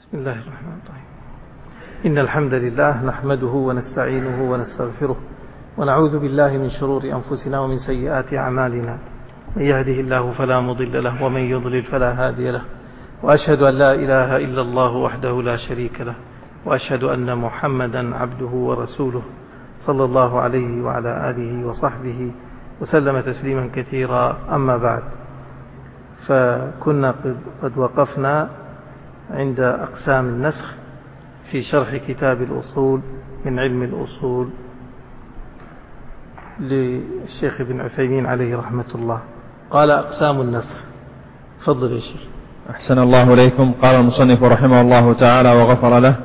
بسم الله الرحمن الرحيم. إن الحمد لله نحمده ونستعينه ونستغفره ونعوذ بالله من شرور أنفسنا ومن سيئات أعمالنا، من يهده الله فلا مضل له ومن يضلل فلا هادي له، وأشهد أن لا إله إلا الله وحده لا شريك له، وأشهد أن محمدا عبده ورسوله صلى الله عليه وعلى آله وصحبه وسلم تسليما كثيرا. أما بعد، فكنا قد وقفنا عند أقسام النسخ في شرح كتاب الأصول من علم الأصول للشيخ ابن عثيمين عليه رحمة الله. قال أقسام النسخ. تفضل يا شيخ. أحسن الله إليكم. قال المصنف رحمه الله تعالى وغفر له: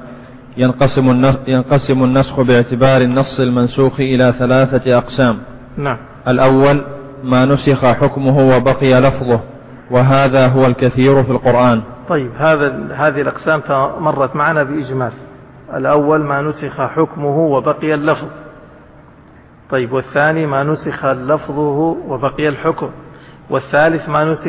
ينقسم النسخ باعتبار النص المنسوخ إلى 3 أقسام. نعم. الأول ما نسخ حكمه وبقي لفظه، وهذا هو الكثير في القرآن. طيب، هذه الأقسام مرت معنا بإجمال. الأول ما نسخ حكمه وبقي اللفظ. طيب، والثاني ما نسخ لفظه وبقي الحكم. والثالث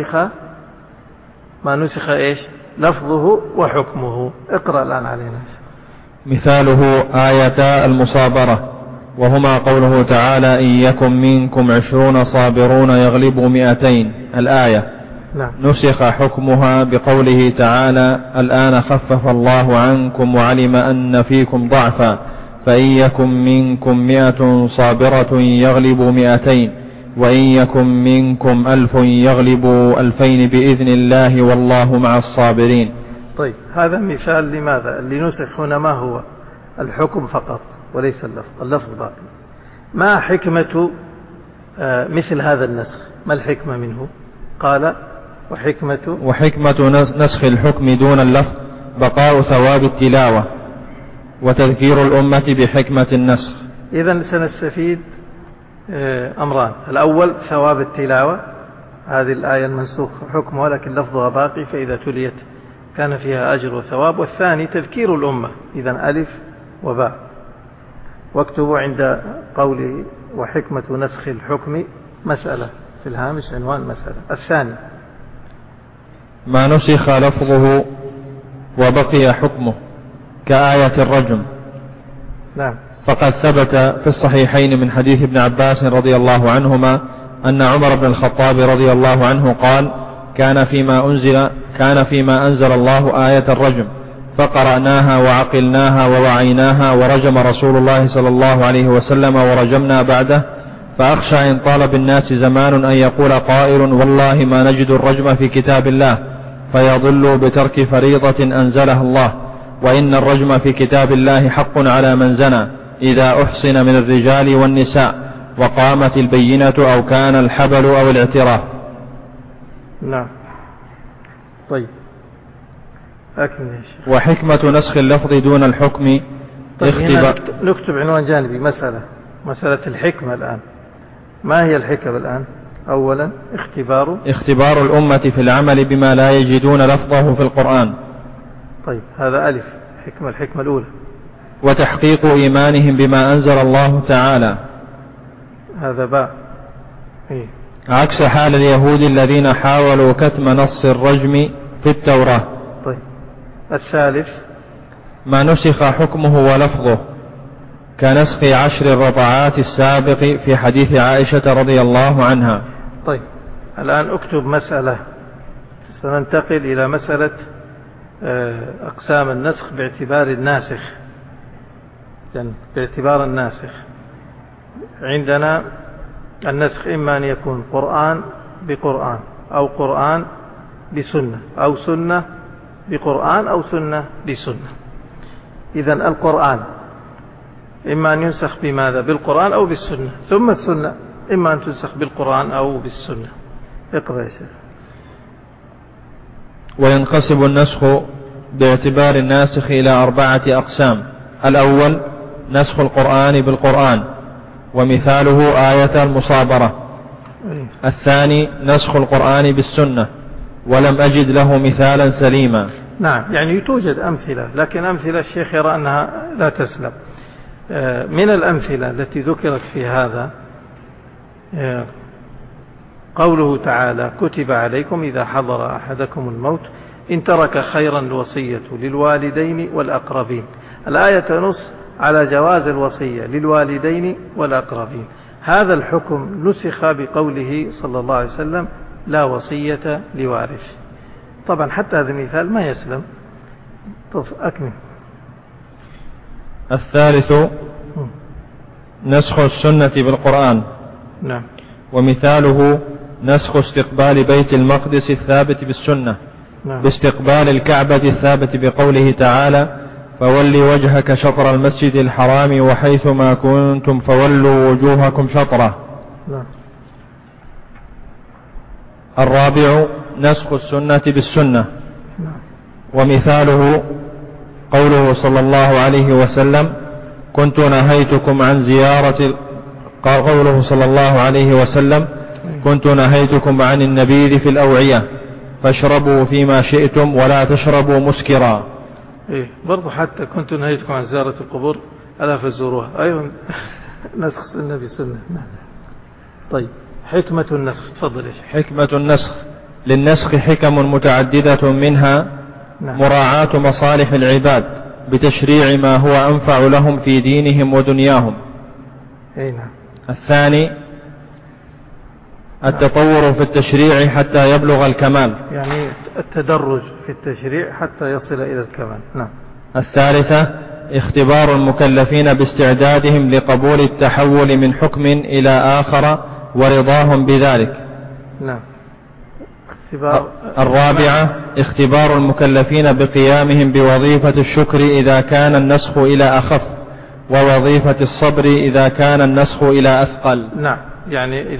ما نسخ إيش؟ لفظه وحكمه. اقرأ الآن علينا. مثاله آية المصابرة، وهما قوله تعالى: إن يكن منكم 20 صابرون يغلبوا 200. الآية. نعم. نسخ حكمها بقوله تعالى: الآن خفف الله عنكم وعلم أن فيكم ضعفا فإن يكن منكم 100 صابرة يغلبوا 200 وإن يكن منكم 1000 يغلبوا 2000 بإذن الله والله مع الصابرين. طيب، هذا مثال لماذا؟ اللي نسخ هنا ما هو؟ الحكم فقط وليس اللفظ باقي. ما حكمة مثل هذا النسخ؟ ما الحكمة منه؟ قال: وحكمة نسخ الحكم دون اللفظ بقاء ثواب التلاوة وتذكير الأمة بحكمة النسخ. إذن سنستفيد أمران: الأول ثواب التلاوة، هذه الآية المنسوخ حكمها لكن لفظها باقي، فإذا تليت كان فيها أجر وثواب. والثاني تذكير الأمة، إذن ألف وباء. واكتبوا عند قوله وحكمة نسخ الحكم مسألة في الهامش، عنوان مسألة. الثاني ما نسخ لفظه وبقي حكمه كآية الرجم. نعم. فقد ثبت في الصحيحين من حديث ابن عباس رضي الله عنهما أن عمر بن الخطاب رضي الله عنه قال: كان فيما أنزل الله آية الرجم فقرأناها وعقلناها ووعيناها ورجم رسول الله صلى الله عليه وسلم ورجمنا بعده، فأخشى إن طال بالناس زمان أن يقول قائل: والله ما نجد الرجم في كتاب الله، فيضل بترك فريضة أنزلها الله، وإن الرجم في كتاب الله حق على من زنى إذا أحصن من الرجال والنساء وقامت البينة أو كان الحبل أو الاعتراف. نعم. طيب، وحكمة نسخ اللفظ دون الحكم نكتب عنوان جانبي: مسألة الحكمة. الآن ما هي الحكمة الآن؟ أولا اختبار الأمة في العمل بما لا يجدون لفظه في القرآن. طيب، هذا ألف. الحكمة الأولى. وتحقيق إيمانهم بما أنزل الله تعالى. هذا باء. عكس حال اليهود الذين حاولوا كتم نص الرجم في التوراة. طيب، الثالث ما نسخ حكمه ولفظه كنسخ 10 الرضعات السابق في حديث عائشة رضي الله عنها. طيب، الآن اكتب مسألة. سننتقل إلى مسألة أقسام النسخ باعتبار الناسخ. يعني باعتبار الناسخ عندنا النسخ إما أن يكون قرآن بقرآن، أو قرآن بسنة، أو سنة بقرآن، أو سنة بسنة. إذن القرآن إما أن ينسخ بماذا؟ بالقرآن أو بالسنة. ثم السنة إما أن تنسخ بالقرآن أو بالسنة. اقرأ يا شيخ. وينقسم النسخ باعتبار الناسخ إلى 4 أقسام. الأول نسخ القرآن بالقرآن، ومثاله آية المصابرة. الثاني نسخ القرآن بالسنة، ولم أجد له مثالا سليما. نعم، يعني توجد أمثلة، لكن أمثلة الشيخ يرى أنها لا تسلم. من الأمثلة التي ذكرت في هذا قوله تعالى: كتب عليكم إذا حضر أحدكم الموت إن ترك خيرا الوصية للوالدين والأقربين. الآية تنص على جواز الوصية للوالدين والأقربين. هذا الحكم نسخ بقوله صلى الله عليه وسلم لا وصية لوارث. طبعا حتى هذا المثال ما يسلم. أكمل. الثالث نسخ السنة بالقرآن. نعم. ومثاله نسخ استقبال بيت المقدس الثابت بالسنة. نعم. باستقبال الكعبة الثابت بقوله تعالى فولي وجهك شطر المسجد الحرام وحيث ما كنتم فولوا وجوهكم شطره. نعم. الرابع نسخ السنة بالسنة. نعم. ومثاله قوله صلى الله عليه وسلم كنت نهيتكم عن زيارة قوله صلى الله عليه وسلم كنت نهيتكم عن النبيذ في الأوعية فاشربوا فيما شئتم ولا تشربوا مسكرا. إيه برضو حتى كنت نهيتكم عن زيارة القبور ألا فزوروها أيضا نسخ سنة بسنة. طيب حكمة النسخ تفضل يا شيخ. حكمة النسخ للنسخ حكم متعددة منها مراعاة مصالح العباد بتشريع ما هو أنفع لهم في دينهم ودنياهم. نعم. الثاني التطور في التشريع حتى يبلغ الكمال يعني التدرج في التشريع حتى يصل إلى الكمال. نعم. الثالثة اختبار المكلفين باستعدادهم لقبول التحول من حكم إلى آخر ورضاهم بذلك. نعم. الرابعة اختبار المكلفين بقيامهم بوظيفة الشكر إذا كان النسخ إلى أخف ووظيفة الصبر إذا كان النسخ إلى أثقل. نعم. يعني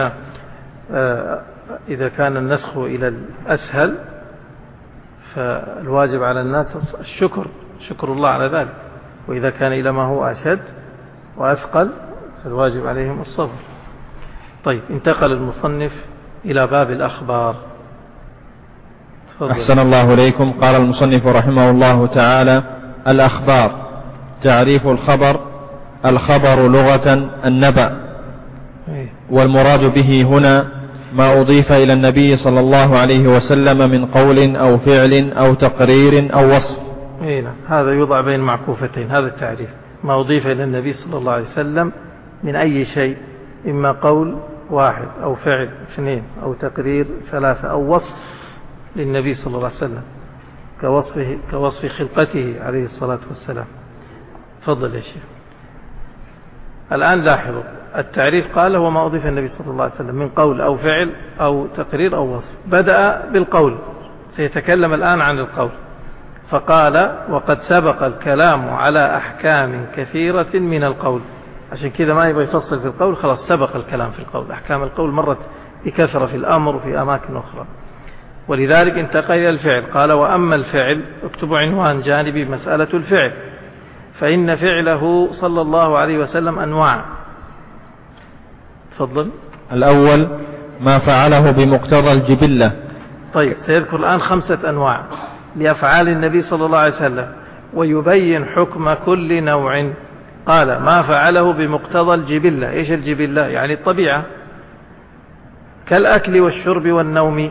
إذا كان النسخ إلى الأسهل فالواجب على الناس شكر الله على ذلك، وإذا كان إلى ما هو أشد وأثقل فالواجب عليهم الصبر. طيب انتقل المصنف إلى باب الأخبار. أحسن الله إليكم. قال المصنف رحمه الله تعالى الأخبار. تعريف الخبر: الخبر لغة النبأ، والمراد به هنا ما أضيف إلى النبي صلى الله عليه وسلم من قول أو فعل أو تقرير أو وصف. هذا يوضع بين معكوفتين، هذا التعريف ما أضيف إلى النبي صلى الله عليه وسلم من أي شيء، إما قول واحد أو فعل اثنين أو تقرير ثلاثة أو وصف للنبي صلى الله عليه وسلم كوصف خلقته عليه الصلاة والسلام. تفضل يا شيخ. الآن لاحظوا التعريف قال هو ما أضيف النبي صلى الله عليه وسلم من قول أو فعل أو تقرير أو وصف. بدأ بالقول، سيتكلم الآن عن القول، فقال وقد سبق الكلام على أحكام كثيرة من القول. عشان كذا ما يبغى يفصل في القول، خلاص سبق الكلام في القول. أحكام القول مرت بكثرة في الأمر وفي أماكن أخرى، ولذلك انتقل إلى الفعل. قال وأما الفعل، اكتبوا عنوان جانبي مسألة الفعل، فإن فعله صلى الله عليه وسلم أنواع. تفضل. الأول ما فعله بمقتضى الجبلة. طيب سيذكر الآن 5 أنواع لأفعال النبي صلى الله عليه وسلم ويبين حكم كل نوع. قال ما فعله بمقتضى الجبلة. إيش الجبلة؟ يعني الطبيعة، كالأكل والشرب والنوم،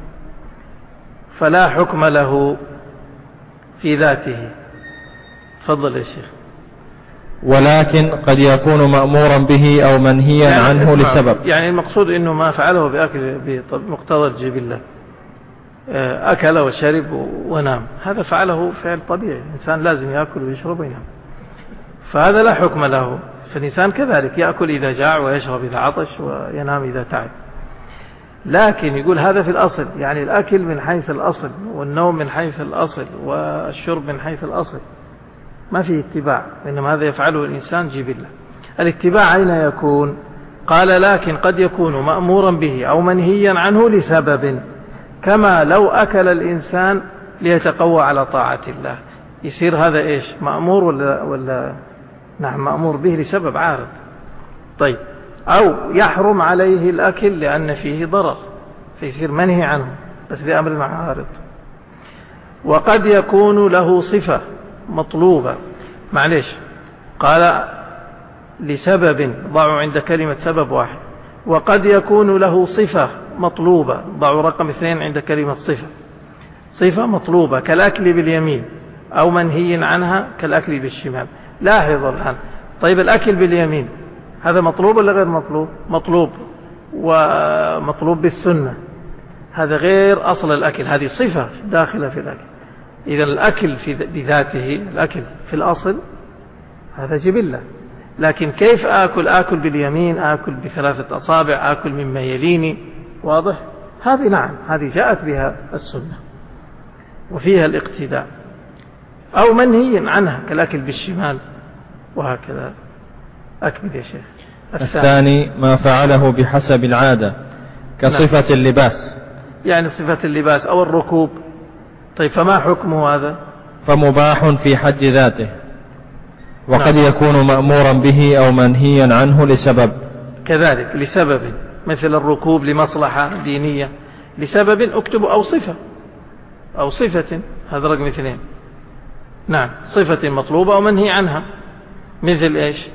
فلا حكم له في ذاته. تفضل يا شيخ. ولكن قد يكون مأمورا به أو منهيا يعني عنه لسبب. يعني المقصود أنه ما فعله بأكل بمقتضى الجبلة، أكل وشرب ونام، هذا فعله فعل طبيعي، الإنسان لازم يأكل ويشرب وينام، فهذا لا حكم له. فالإنسان كذلك يأكل إذا جاع ويشرب إذا عطش وينام إذا تعب. لكن يقول هذا في الأصل، يعني الأكل من حيث الأصل والنوم من حيث الأصل والشرب من حيث الأصل، ما في اتباع، إنما هذا يفعله الإنسان جبلة. الاتباع أين يكون؟ قال لكن قد يكون مأمورا به أو منهيا عنه لسبب، كما لو أكل الإنسان ليتقوى على طاعة الله، يصير هذا إيش؟ مأمور ولا نعم مأمور به لسبب عارض. طيب أو يحرم عليه الأكل لأن فيه ضرر فيصير منهي عنه بس لأمر عارض. وقد يكون له صفة مطلوبة، معلش قال لسبب، ضعوا عند كلمة سبب واحد. وقد يكون له صفة مطلوبة، ضعوا رقم 2 عند كلمة صفة. صفة مطلوبة كالأكل باليمين، أو منهي عنها كالأكل بالشمال. لاحظ الآن، طيب الأكل باليمين هذا مطلوب ولا غير مطلوب؟ مطلوب، ومطلوب بالسنة. هذا غير أصل الأكل، هذه صفة داخلة في الأكل. إذا الأكل بذاته، الأكل في الأصل هذا جبلة، لكن كيف آكل باليمين، آكل بثلاثة أصابع، آكل مما يليني، واضح؟ هذه نعم، هذه جاءت بها السنة وفيها الاقتداء. أو منهي عنها كالأكل بالشمال، وهكذا. أكمل يا شيخ. الثاني ما فعله بحسب العادة كصفة نعم. اللباس، يعني صفة اللباس أو الركوب. طيب فما حكمه هذا؟ فمباح في حد ذاته، وقد نعم. يكون مأمورا به أو منهيا عنه لسبب. كذلك لسبب، مثل الركوب لمصلحة دينية، لسبب اكتب أو صفة، هذا رقم 2. نعم، صفة مطلوبة أو منهي عنها. مثل إيش؟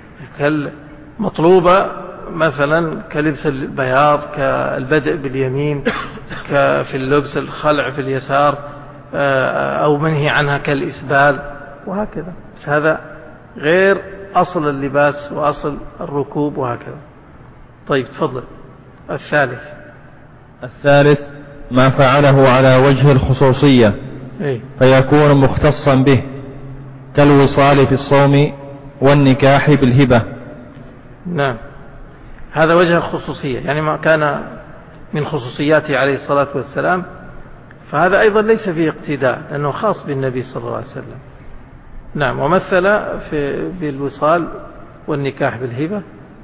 مطلوبة مثلا كلبس البياض، كالبدء باليمين، في اللبس الخلع في اليسار، أو منهي عنها كالإسبال، وهكذا. هذا غير أصل اللباس وأصل الركوب، وهكذا. طيب تفضل. الثالث ما فعله على وجه الخصوصية فيكون مختصا به، كالوصال في الصوم والنكاح بالهبة. نعم، هذا وجه الخصوصية، يعني ما كان من خصوصياته عليه الصلاة والسلام، فهذا أيضا ليس فيه اقتداء لأنه خاص بالنبي صلى الله عليه وسلم. نعم، ومثل بالوصال والنكاح بالهبة،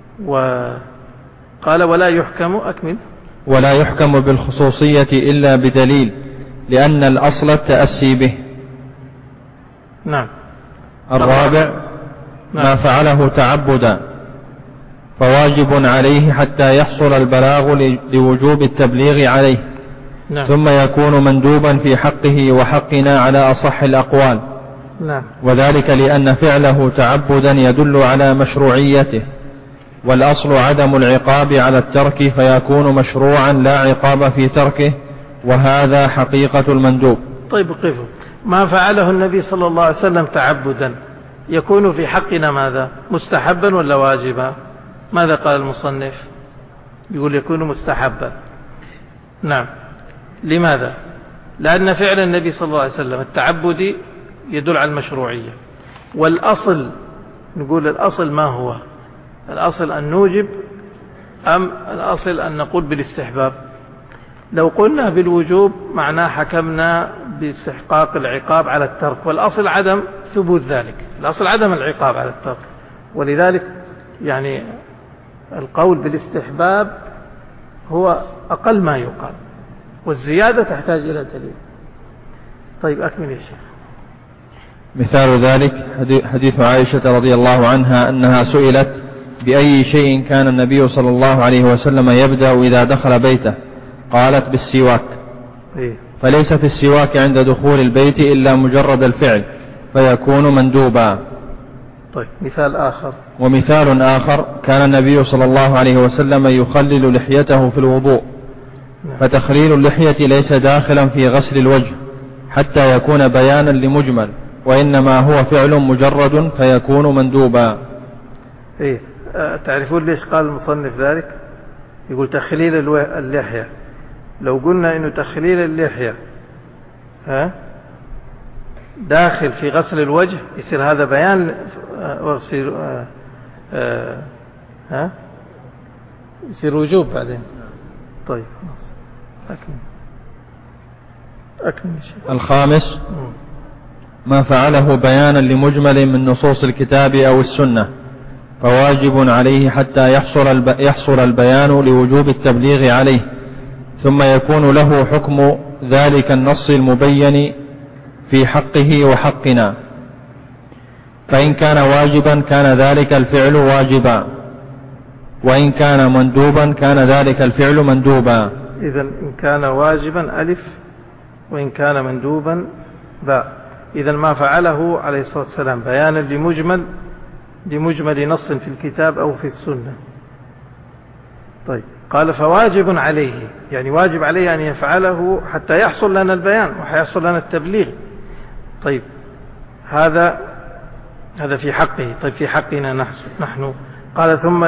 وقال ولا يحكم، أكمل. ولا يحكم بالخصوصية إلا بدليل، لأن الأصل التأسي به. نعم. الرابع ما فعله تعبدا، فواجب عليه حتى يحصل البلاغ لوجوب التبليغ عليه. نعم. ثم يكون مندوبا في حقه وحقنا على أصح الأقوال. نعم. وذلك لأن فعله تعبدا يدل على مشروعيته، والأصل عدم العقاب على الترك، فيكون مشروعا لا عقاب في تركه، وهذا حقيقة المندوب. طيب قفوا، ما فعله النبي صلى الله عليه وسلم تعبدا يكون في حقنا ماذا؟ مستحبا ولا واجبا؟ ماذا قال المصنف؟ يقول يكون مستحبا. نعم. لماذا؟ لأن فعل النبي صلى الله عليه وسلم التعبدي يدل على المشروعية، والأصل نقول الأصل ما هو؟ الأصل أن نوجب أم الأصل أن نقول بالاستحباب؟ لو قلنا بالوجوب معناه حكمنا باستحقاق العقاب على الترك، والأصل عدم ثبوت ذلك، الأصل عدم العقاب على الترك، ولذلك يعني القول بالاستحباب هو أقل ما يقال، والزيادة تحتاج إلى دليل. طيب أكمل يا شيخ. مثال ذلك حديث عائشة رضي الله عنها أنها سئلت بأي شيء كان النبي صلى الله عليه وسلم يبدأ إذا دخل بيته، قالت بالسواك. فليس في السواك عند دخول البيت إلا مجرد الفعل، فيكون مندوبا. طيب مثال آخر. ومثال آخر كان النبي صلى الله عليه وسلم يخلل لحيته في الوضوء، فتخليل اللحية ليس داخلا في غسل الوجه حتى يكون بيانا لمجمل، وإنما هو فعل مجرد فيكون مندوبا. تعرفون ليش قال المصنف ذلك؟ يقول تخليل اللحية، لو قلنا إنه تخليل اللحية داخل في غسل الوجه يصير هذا بيان، يصير وجوب بعدين. طيب أكمل. الخامس ما فعله بيانا لمجمل من نصوص الكتاب أو السنة، فواجب عليه حتى يحصل البيان لوجوب التبليغ عليه، ثم يكون له حكم ذلك النص المبين في حقه وحقنا. فإن كان واجبا كان ذلك الفعل واجبا، وإن كان مندوبا كان ذلك الفعل مندوبا. إذن إن كان واجبا ألف، وإن كان مندوبا باء. إذن ما فعله عليه الصلاة والسلام بيانا لمجمل نص في الكتاب أو في السنة. طيب قال فواجب عليه، يعني واجب عليه أن يفعله حتى يحصل لنا البيان وحيحصل لنا التبليغ. طيب هذا في حقه. طيب في حقنا نحن قال ثم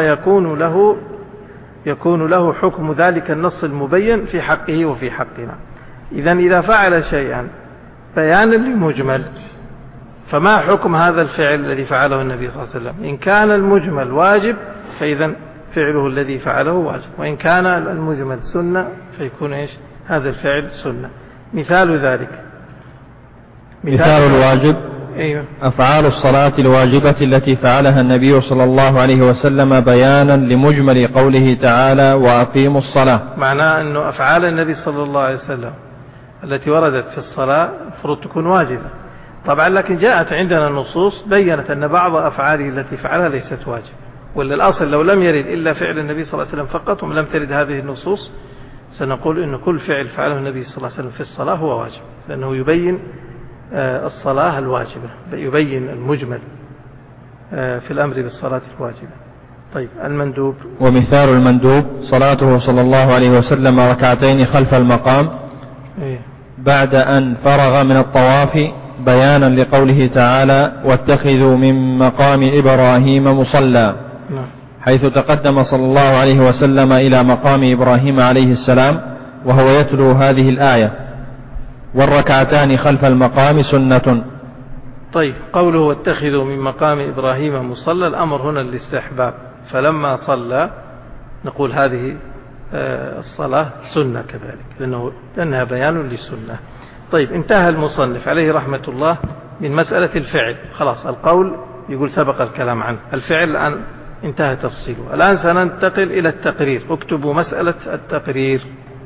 يكون له حكم ذلك النص المبين في حقه وفي حقنا. إذا فعل شيئا بيانا للمجمل، فما حكم هذا الفعل الذي فعله النبي صلى الله عليه وسلم؟ إن كان المجمل واجب فإذا فعله الذي فعله واجب، وإن كان المجمل سنة فيكون هذا الفعل سنة. مثال ذلك مثال الواجب أيوة. أفعال الصلاة الواجبة التي فعلها النبي صلى الله عليه وسلم بيانا لمجمل قوله تعالى وأقيموا الصلاة. معناه أنه أفعال النبي صلى الله عليه وسلم التي وردت في الصلاة المفروض تكون واجبة طبعا، لكن جاءت عندنا النصوص بيّنت أن بعض أفعاله التي فعلها ليست واجبة، ولا الأصل لو لم يرد إلا فعل النبي صلى الله عليه وسلم فقط ولم ترد هذه النصوص سنقول إن كل فعل فعله النبي صلى الله عليه وسلم في الصلاة هو واجب، لأنه يبين الصلاة الواجبة، يبين المجمل في الأمر بالصلاة الواجبة. طيب المندوب. ومثال المندوب صلاته صلى الله عليه وسلم ركعتين خلف المقام بعد أن فرغ من الطواف بيانا لقوله تعالى واتخذوا من مقام إبراهيم مصلى، حيث تقدم صلى الله عليه وسلم إلى مقام إبراهيم عليه السلام وهو يتلو هذه الآية والركعتان خلف المقام سنة. طيب قوله واتخذوا من مقام إبراهيم مصلى، الأمر هنا الاستحباب، فلما صلى نقول هذه الصلاة سنة كذلك لأنها بيان للسنة. طيب انتهى المصنف عليه رحمة الله من مسألة الفعل، خلاص القول يقول سبق الكلام عنه، الفعل الآن انتهى تفصيله. الآن سننتقل إلى التقرير. اكتبوا مسألة التقرير،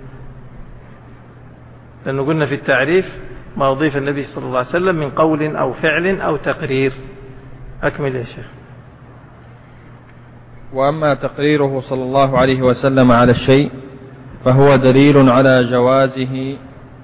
لأنه قلنا في التعريف ما أضيف النبي صلى الله عليه وسلم من قول أو فعل أو تقرير. أكمل يا شيخ. وأما تقريره صلى الله عليه وسلم على الشيء فهو دليل على جوازه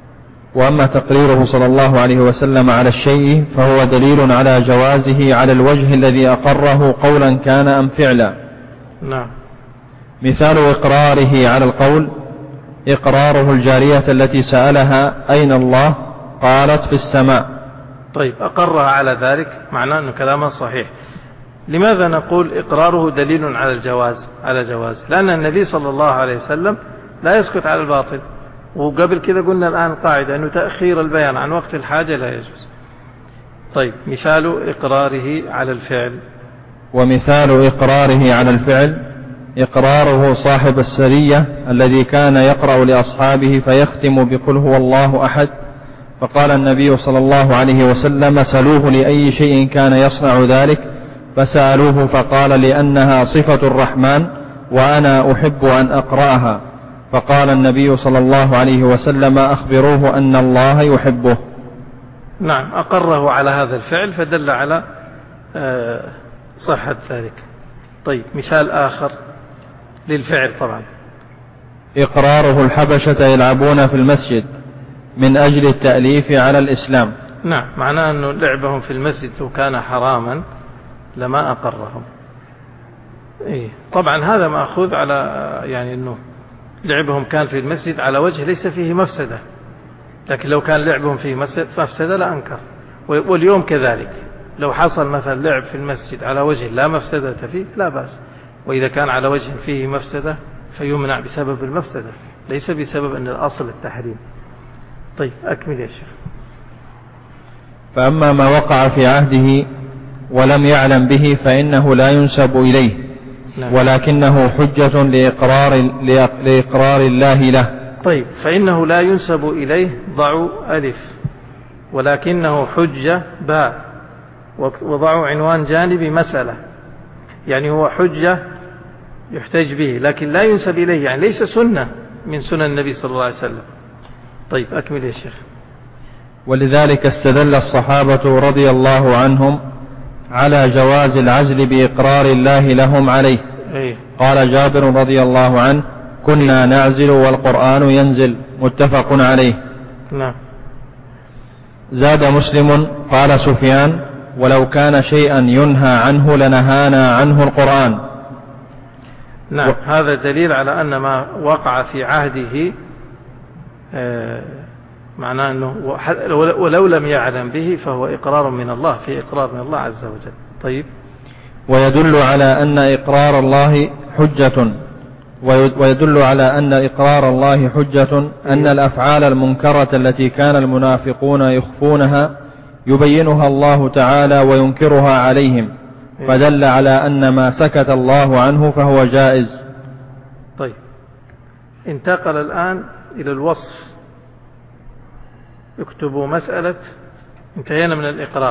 على الوجه الذي أقره قولا كان أم فعلا. نعم. مثال إقراره على القول إقراره الجارية التي سألها أين الله قالت في السماء. طيب أقرها على ذلك معناه أنه كلامه صحيح. لماذا نقول إقراره دليل على الجواز؟ لأن النبي صلى الله عليه وسلم لا يسكت على الباطل، وقبل كذا قلنا الآن قاعدة أنه تأخير البيان عن وقت الحاجة لا يجوز. طيب مثال إقراره على الفعل. ومثال إقراره على الفعل إقراره صاحب السرية الذي كان يقرأ لأصحابه فيختم بقل هو الله أحد، فقال النبي صلى الله عليه وسلم سألوه لأي شيء كان يصنع ذلك، فسألوه فقال لأنها صفة الرحمن وأنا أحب أن أقرأها، فقال النبي صلى الله عليه وسلم أخبروه أن الله يحبه. نعم أقره على هذا الفعل فدل على صحة ذلك. طيب مثال آخر للفعل طبعا إقراره الحبشة يلعبون في المسجد من أجل التأليف على الإسلام. نعم معناه أنه لعبهم في المسجد لو كان حراما لما أقرهم. طبعا هذا مأخوذ على يعني أنه لعبهم كان في المسجد على وجه ليس فيه مفسدة، لكن لو كان لعبهم فيه مفسدة لا أنكر. واليوم كذلك لو حصل مثلا لعب في المسجد على وجه لا مفسدة فيه لا بأس، وإذا كان على وجه فيه مفسدة فيمنع بسبب المفسدة ليس بسبب أن الأصل التحريم. طيب أكمل يا شيخ. فأما ما وقع في عهده ولم يعلم به فإنه لا ينسب إليه، ولكنه حجة لإقرار الله له. طيب فإنه لا ينسب إليه ضعوا ألف، ولكنه حجة باء، وضعوا عنوان جانبي مسألة، يعني هو حجة يحتج به لكن لا ينسب إليه، يعني ليس سنة من سنن النبي صلى الله عليه وسلم. طيب أكمل يا شيخ. ولذلك استدل الصحابة رضي الله عنهم على جواز العزل بإقرار الله لهم عليه. قال جابر رضي الله عنه كنا نعزل والقرآن ينزل، متفق عليه. نعم. زاد مسلم قال سفيان ولو كان شيئا ينهى عنه لنهانا عنه القرآن. نعم. هذا دليل على أن ما وقع في عهده معناه أنه ولو لم يعلم به فهو إقرار من الله، في إقرار من الله عز وجل. طيب. ويدل على أن إقرار الله حجة، ويدل على أن إقرار الله حجة أن الأفعال المنكرة التي كان المنافقون يخفونها يبينها الله تعالى وينكرها عليهم، فدل على أن ما سكت الله عنه فهو جائز. طيب، انتقل الآن إلى الوصف. اكتبوا مسألة، انتهينا من الإقرار،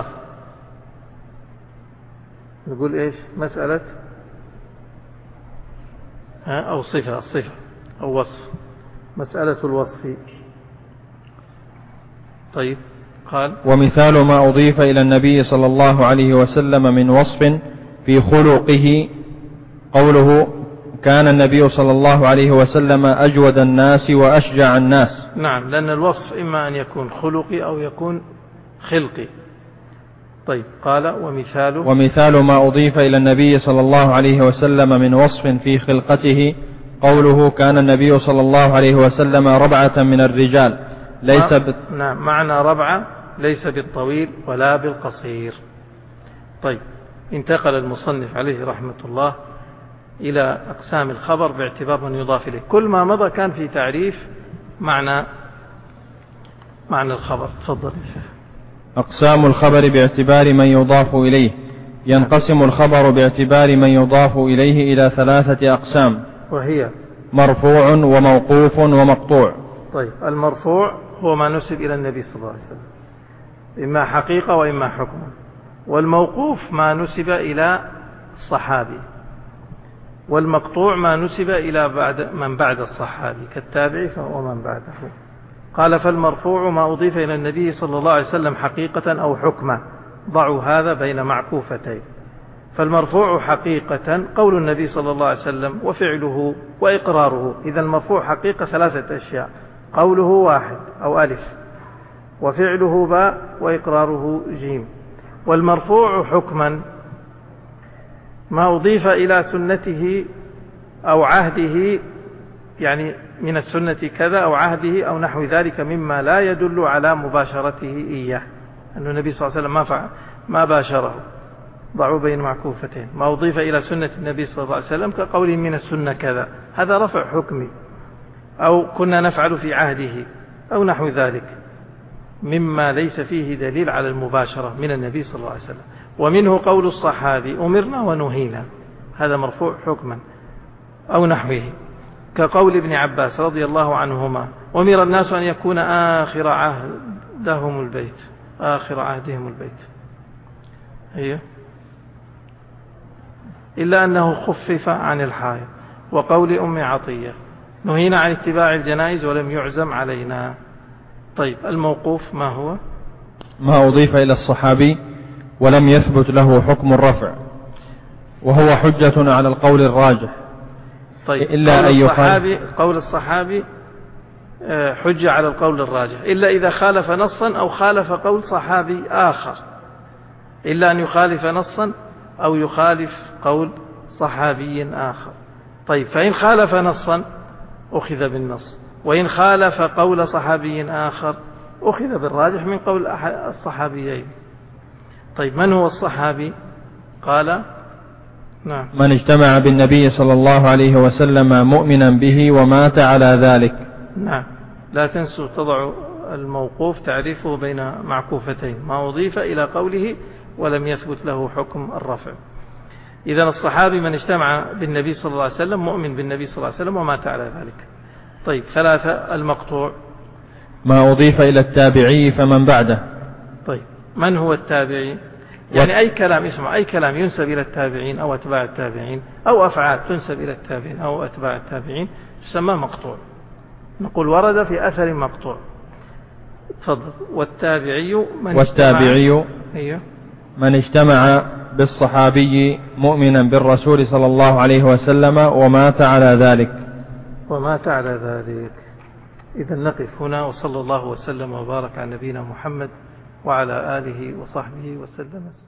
نقول إيش؟ مسألة أو صفة، الصفة أو وصف، مسألة الوصف. طيب، قال: ومثال ما أضيف إلى النبي صلى الله عليه وسلم من وصف في خلقه قوله: كان النبي صلى الله عليه وسلم أجود الناس وأشجع الناس. نعم، لأن الوصف إما أن يكون خلقي أو يكون خلقي. طيب، قال: ومثال ما أضيف إلى النبي صلى الله عليه وسلم من وصف في خلقته قوله: كان النبي صلى الله عليه وسلم ربعة من الرجال ليس نعم، معنى ربعة ليس بالطويل ولا بالقصير. طيب، انتقل المصنف عليه رحمة الله إلى أقسام الخبر باعتبار من يضاف إليه. كل ما مضى كان في تعريف معنى الخبر. تفضل يا شيخ. أقسام الخبر باعتبار من يضاف إليه. ينقسم الخبر باعتبار من يضاف إليه إلى 3 أقسام، وهي: مرفوع وموقوف ومقطوع. طيب، المرفوع هو ما نسب إلى النبي صلى الله عليه وسلم، إما حقيقة وإما حكما. والموقوف ما نسب إلى الصحابي. والمقطوع ما نسب إلى من بعد الصحابي كالتابعي فهو من بعده. قال: فالمرفوع ما أضيف إلى النبي صلى الله عليه وسلم حقيقة أو حكما. ضعوا هذا بين معكوفتين. فالمرفوع حقيقة قول النبي صلى الله عليه وسلم وفعله وإقراره. إذا المرفوع حقيقة 3 أشياء: قوله 1 أو ألف، وفعله باء، وإقراره جيم. والمرفوع حكما ما أضيف إلى سنته أو عهده، يعني من السنة كذا أو عهده أو نحو ذلك مما لا يدل على مباشرته إياه، أن النبي صلى الله عليه وسلم ما باشره. ضعوا بين معكوفتين. ما أضيف إلى سنة النبي صلى الله عليه وسلم كقوله من السنة كذا، هذا رفع حكمي، أو كنا نفعل في عهده أو نحو ذلك مما ليس فيه دليل على المباشرة من النبي صلى الله عليه وسلم. ومنه قول الصحابي أمرنا ونهينا، هذا مرفوع حكما أو نحوه، كقول ابن عباس رضي الله عنهما: أمر الناس أن يكون آخر عهدهم البيت. آخر عهدهم البيت، هي إلا أنه خفف عن الحائض. وقول أم عطية: نهينا عن اتباع الجنائز ولم يعزم علينا. طيب، الموقوف ما هو؟ ما أضيف إلى الصحابي ولم يثبت له حكم الرفع، وهو حجة على القول الراجح. طيب، إلا قول الصحابي حجة على القول الراجح، إلا إذا خالف نصا أو خالف قول صحابي آخر، إلا أن يخالف نصا أو يخالف قول صحابي آخر. طيب، فإن خالف نصا أخذ بالنص، وإن خالف قول صحابي آخر أخذ بالراجح من قول الصحابيين. طيب، من هو الصحابي؟ قال: نعم، من اجتمع بالنبي صلى الله عليه وسلم مؤمنا به ومات على ذلك. نعم، لا تنسوا تضع الموقوف تعريفه بين معكوفتين: ما أضيف إلى قوله ولم يثبت له حكم الرفع. إذن الصحابي من اجتمع بالنبي صلى الله عليه وسلم مؤمن بالنبي صلى الله عليه وسلم ومات على ذلك. طيب، 3. المقطوع ما أضيف إلى التابعي فمن بعده. طيب، من هو التابعي؟ يعني أي كلام، اسمع، أي كلام ينسب إلى التابعين أو أتباع التابعين، أو أفعال تنسب إلى التابعين أو أتباع التابعين تسمى مقطوع. نقول ورد في أثر مقطوع. تفضل. والتابعي من اجتمع بالصحابي مؤمنا بالرسول صلى الله عليه وسلم ومات على ذلك. إذا نقف هنا، وصلى الله وسلم وبارك على نبينا محمد وعلى آله وصحبه وسلم.